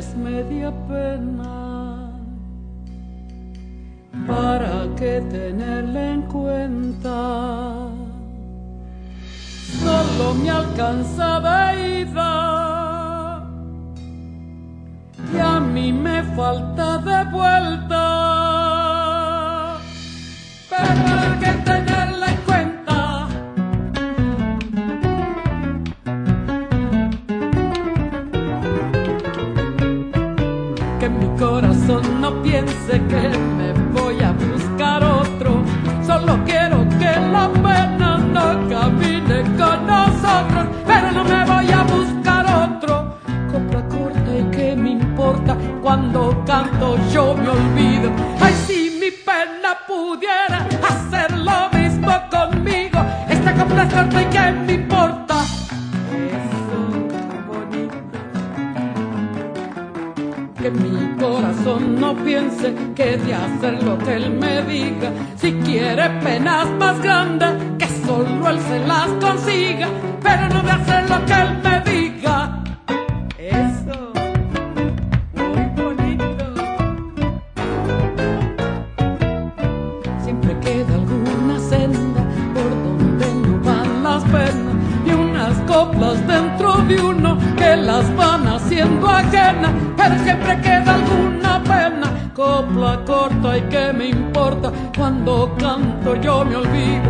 tienes media pena, ¿para qué tenerla en cuenta? Solo me alcanza de ida y a mí me falta de vuelta, pero hay que tenerla en cuenta. Que mi corazón no piense que me voy a buscar otro, solo quiero que la pena no camine con nosotros, pero no me voy a buscar otro. Copla corta y qué me importa, cuando canto yo me olvido. Ay, si mi pena pudiera hacer lo mismo conmigo, esta copla es corta y qué me importa. Eso, bonito. Que mi corazón no piense que de hacer lo que él me diga, si quiere penas más grandes, que solo él se las consiga, pero no de hacer lo que él me diga. Eso, muy bonito. Siempre queda alguna senda por donde no van las penas, y unas coplas dentro de uno que las van haciendo ajenas, pero siempre queda alguna pena. Copla corta y qué me importa, cuando canto yo me olvido.